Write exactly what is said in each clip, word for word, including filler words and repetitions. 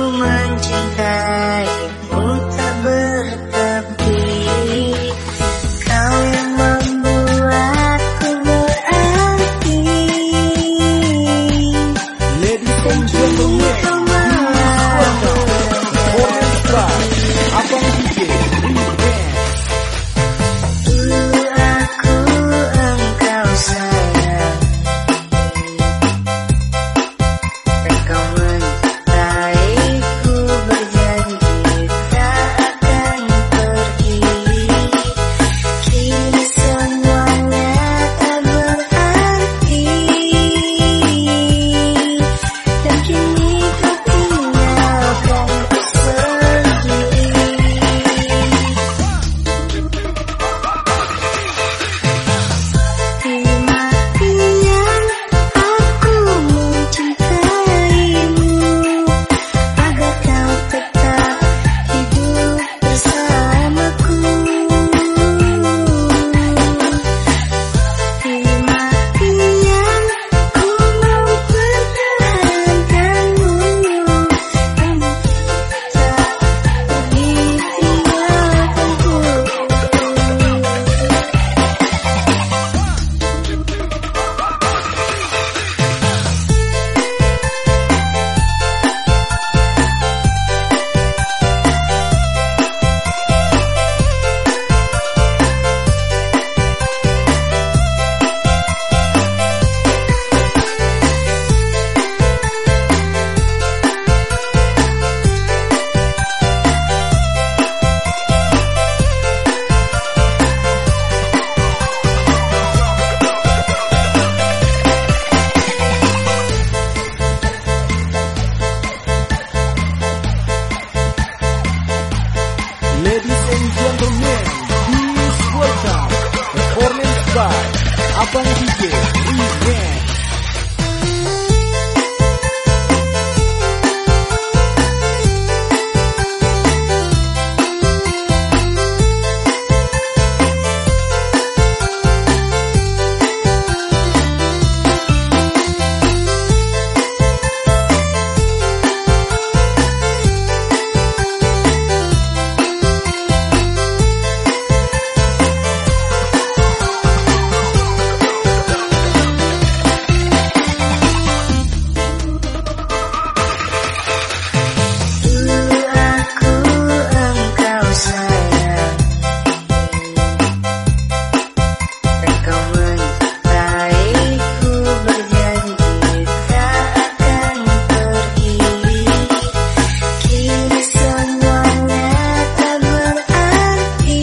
mencintaimu tak bertepi. Kau yang membuatku berarti. Ladies and gentlemen, Abang D J Remix. Dulu aku engkau sayang, dan kau mencintaiku, berjanji tak akan pergi. Kini semuanya tak berarti, dan kini kau tinggalkanku sendiri. Di mati yang aku mencintaimu, agar kau tetap hidup bersamaku. Di mati yang ku mempertahankanmu, kamu tak pergi tinggalkanku. Ladies and gentlemen, please welcome performance by Abang D J Remix. Dulu aku engkau sayang, dan kau mencintaiku, berjanji tak akan pergi. Kini semuanya tak berarti,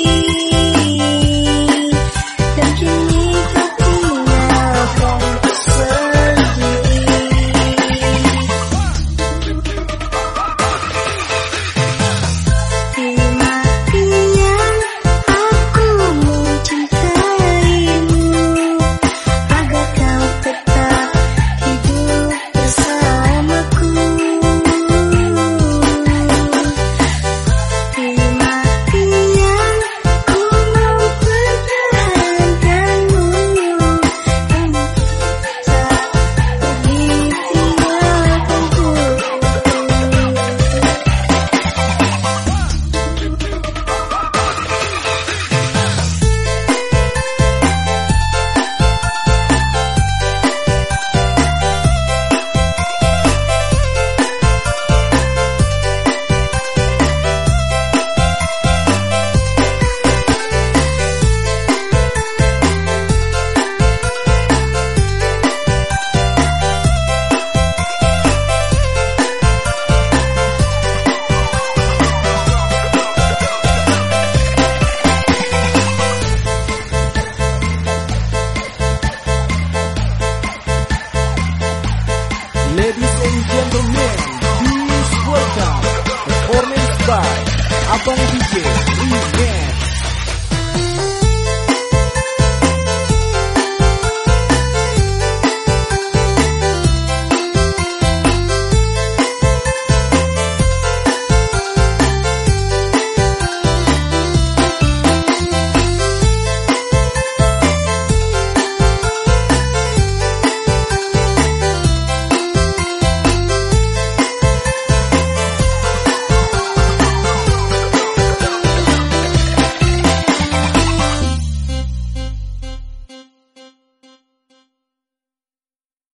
dan kini kau tinggalkanku sendiri. Di mati yang aku mencintaimu, agar kau tetap hidup bersamaku. Di mati yang ku mempertahankanmu, kamu tak pergi tinggalkanku. Ladies and gentlemen, please welcome performance by Abang D J